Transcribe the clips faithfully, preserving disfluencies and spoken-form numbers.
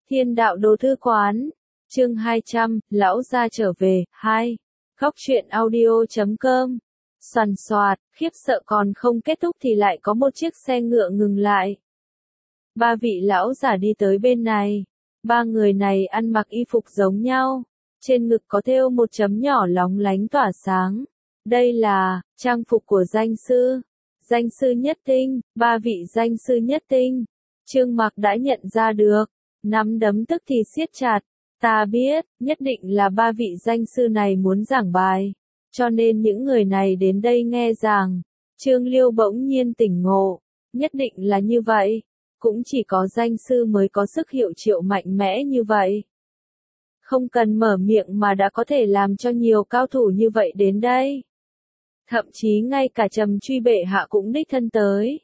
Thiên đạo đồ thư quán, chương hai trăm, lão gia trở về, hai. Góc truyện audio chấm com. Soàn soạt, khiếp sợ còn không kết thúc thì lại có một chiếc xe ngựa ngừng lại. Ba vị lão giả đi tới bên này. Ba người này ăn mặc y phục giống nhau. Trên ngực có thêu một chấm nhỏ lóng lánh tỏa sáng. Đây là trang phục của danh sư. Danh sư nhất tinh, ba vị danh sư nhất tinh. Trương Mặc đã nhận ra được. Nắm đấm tức thì siết chặt. Ta biết, nhất định là ba vị danh sư này muốn giảng bài. Cho nên những người này đến đây nghe giảng. Trương Liêu bỗng nhiên tỉnh ngộ. Nhất định là như vậy. Cũng chỉ có danh sư mới có sức hiệu triệu mạnh mẽ như vậy. Không cần mở miệng mà đã có thể làm cho nhiều cao thủ như vậy đến đây. Thậm chí ngay cả Trầm Truy bệ hạ cũng đích thân tới.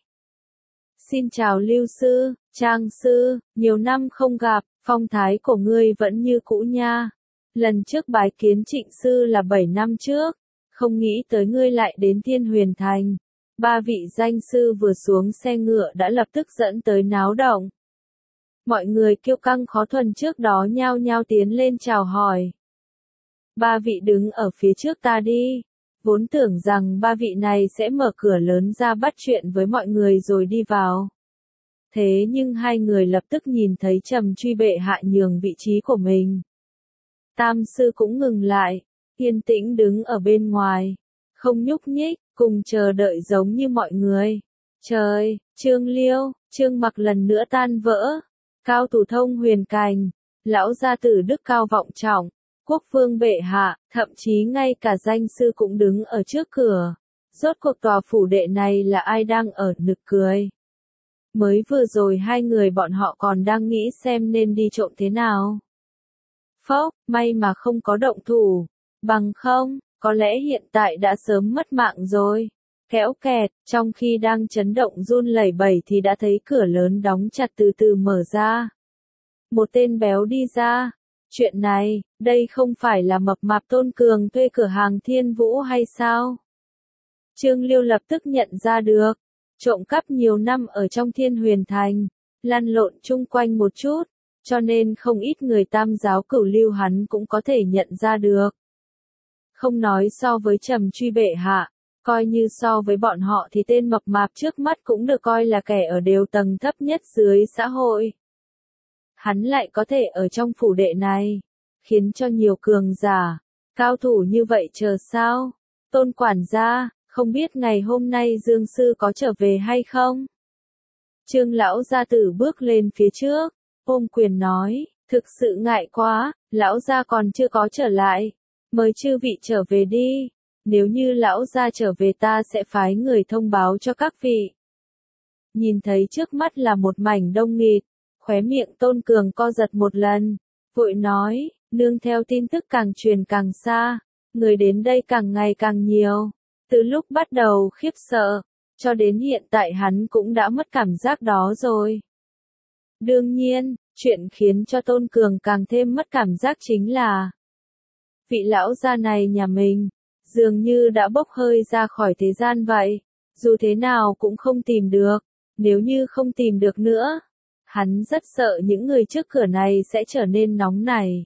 Xin chào Lưu sư, Trang sư, nhiều năm không gặp, phong thái của ngươi vẫn như cũ nha. Lần trước bái kiến Trịnh sư là bảy năm trước, không nghĩ tới ngươi lại đến Thiên Huyền Thành. Ba vị danh sư vừa xuống xe ngựa đã lập tức dẫn tới náo động. Mọi người kiêu căng khó thuần trước đó nhao nhao tiến lên chào hỏi. Ba vị đứng ở phía trước ta đi. Vốn tưởng rằng ba vị này sẽ mở cửa lớn ra bắt chuyện với mọi người rồi đi vào. Thế nhưng hai người lập tức nhìn thấy Trầm Truy bệ hạ nhường vị trí của mình. Tam sư cũng ngừng lại, yên tĩnh đứng ở bên ngoài, không nhúc nhích, cùng chờ đợi giống như mọi người. Trời, Trương Liêu, Trương Mặc lần nữa tan vỡ. Cao thủ thông huyền cành, lão gia tử đức cao vọng trọng. Quốc vương bệ hạ, thậm chí ngay cả danh sư cũng đứng ở trước cửa. Rốt cuộc tòa phủ đệ này là ai đang ở nực cười. Mới vừa rồi hai người bọn họ còn đang nghĩ xem nên đi trộm thế nào. Phốc, may mà không có động thủ. Bằng không, có lẽ hiện tại đã sớm mất mạng rồi. Kéo kẹt, trong khi đang chấn động run lẩy bẩy thì đã thấy cửa lớn đóng chặt từ từ mở ra. Một tên béo đi ra. Chuyện này, đây không phải là mập mạp Tôn Cường thuê cửa hàng Thiên Vũ hay sao? Trương Liêu lập tức nhận ra được. Trộm cắp nhiều năm ở trong Thiên Huyền Thành, lăn lộn chung quanh một chút, cho nên không ít người tam giáo cửu lưu hắn cũng có thể nhận ra được. Không nói so với Trầm Truy bệ hạ, coi như so với bọn họ thì tên mập mạp trước mắt cũng được coi là kẻ ở đều tầng thấp nhất dưới xã hội. Hắn lại có thể ở trong phủ đệ này, khiến cho nhiều cường giả, cao thủ như vậy chờ sao? Tôn quản gia, không biết ngày hôm nay Dương sư có trở về hay không? Trương lão gia tử bước lên phía trước, ôm quyền nói, thực sự ngại quá, lão gia còn chưa có trở lại, mời chư vị trở về đi, nếu như lão gia trở về ta sẽ phái người thông báo cho các vị. Nhìn thấy trước mắt là một mảnh đông nghịt, khóe miệng Tôn Cường co giật một lần, vội nói, nương theo tin tức càng truyền càng xa, người đến đây càng ngày càng nhiều. Từ lúc bắt đầu khiếp sợ, cho đến hiện tại hắn cũng đã mất cảm giác đó rồi. Đương nhiên, chuyện khiến cho Tôn Cường càng thêm mất cảm giác chính là vị lão gia này nhà mình, dường như đã bốc hơi ra khỏi thế gian vậy, dù thế nào cũng không tìm được, nếu như không tìm được nữa, hắn rất sợ những người trước cửa này sẽ trở nên nóng nảy.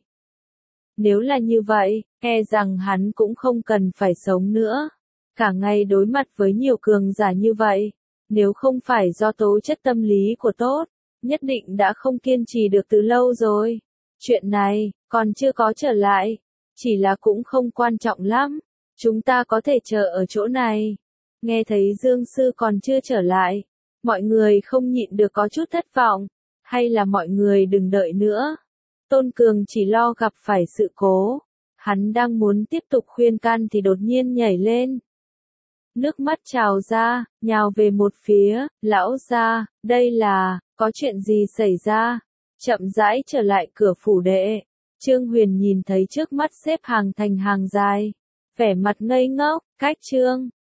Nếu là như vậy, e rằng hắn cũng không cần phải sống nữa. Cả ngày đối mặt với nhiều cường giả như vậy, nếu không phải do tố chất tâm lý của tốt, nhất định đã không kiên trì được từ lâu rồi. Chuyện này, còn chưa có trở lại, chỉ là cũng không quan trọng lắm, chúng ta có thể chờ ở chỗ này. Nghe thấy Dương sư còn chưa trở lại, mọi người không nhịn được có chút thất vọng, hay là mọi người đừng đợi nữa. Tôn Cường chỉ lo gặp phải sự cố, hắn đang muốn tiếp tục khuyên can thì đột nhiên nhảy lên. Nước mắt trào ra, nhào về một phía, lão gia, đây là, có chuyện gì xảy ra? Chậm rãi trở lại cửa phủ đệ, Trương Huyền nhìn thấy trước mắt xếp hàng thành hàng dài, vẻ mặt ngây ngốc, cách Trương,